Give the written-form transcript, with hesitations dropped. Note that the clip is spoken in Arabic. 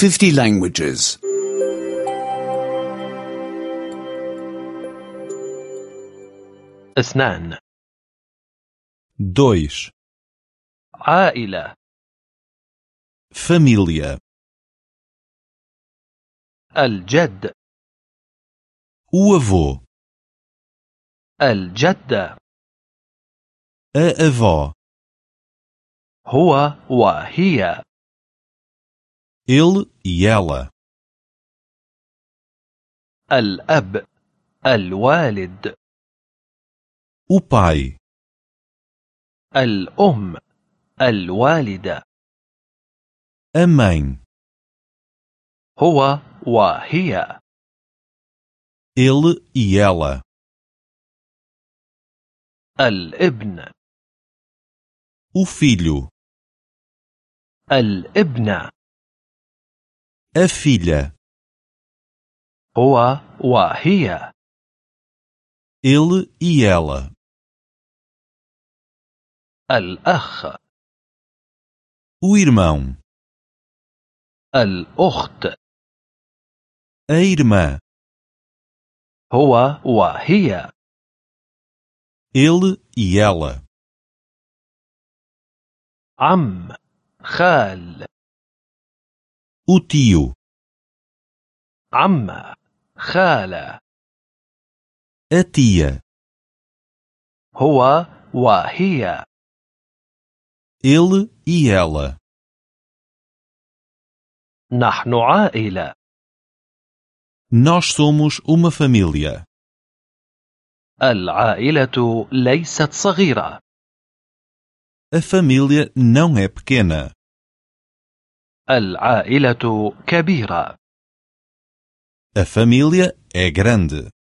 50 languages. 2. 2. عائلة. Família. الجد. O avô. الجدة. A avó. هو وهي. Ele e ela. الأب. الوالد. O pai. الأم. الوالدة. A mãe. هو وهي. Ele e ela. الابن. O filho. الابنة. A filha. هو وهي. Ele e ela. الأخ. O irmão. الأخت. A irmã. هو وهي. Ele e ela. عم. خال. O tio. عمة. خالة. A tia. هو وهي. Ele e ela. نحن عائلة. Nós somos uma família. العائلة ليست صغيرة. A família não é pequena. العائلة كبيرة. A família é grande.